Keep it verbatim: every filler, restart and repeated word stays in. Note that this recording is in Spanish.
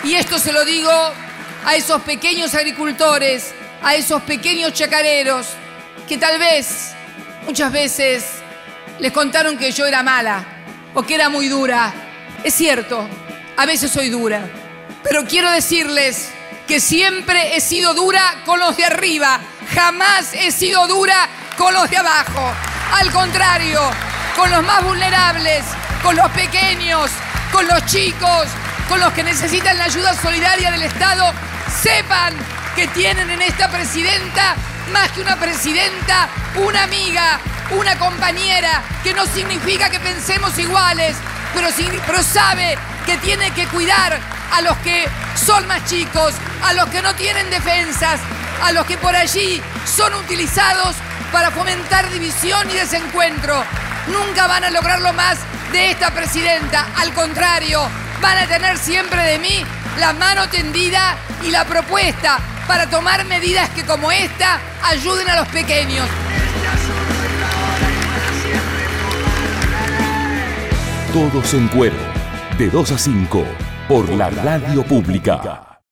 Y esto se lo digo a esos pequeños agricultores, a esos pequeños chacareros, que tal vez, muchas veces, les contaron que yo era mala o que era muy dura. Es cierto, a veces soy dura, pero quiero decirles que siempre he sido dura con los de arriba, jamás he sido dura con los de abajo. Al contrario, con los más vulnerables, con los pequeños, con los chicos, con los que necesitan la ayuda solidaria del Estado, sepan que tienen en esta presidenta, más que una presidenta, una amiga, una compañera, que no significa que pensemos iguales, pero, pero sabe que tiene que cuidar a los que son más chicos, a los que no tienen defensas, a los que por allí son utilizados para fomentar división y desencuentro. Nunca van a lograrlo más de esta presidenta, al contrario, van a tener siempre de mí la mano tendida y la propuesta para tomar medidas que, como esta, ayuden a los pequeños. Todos en Cuero, de dos a cinco, por la Radio Pública.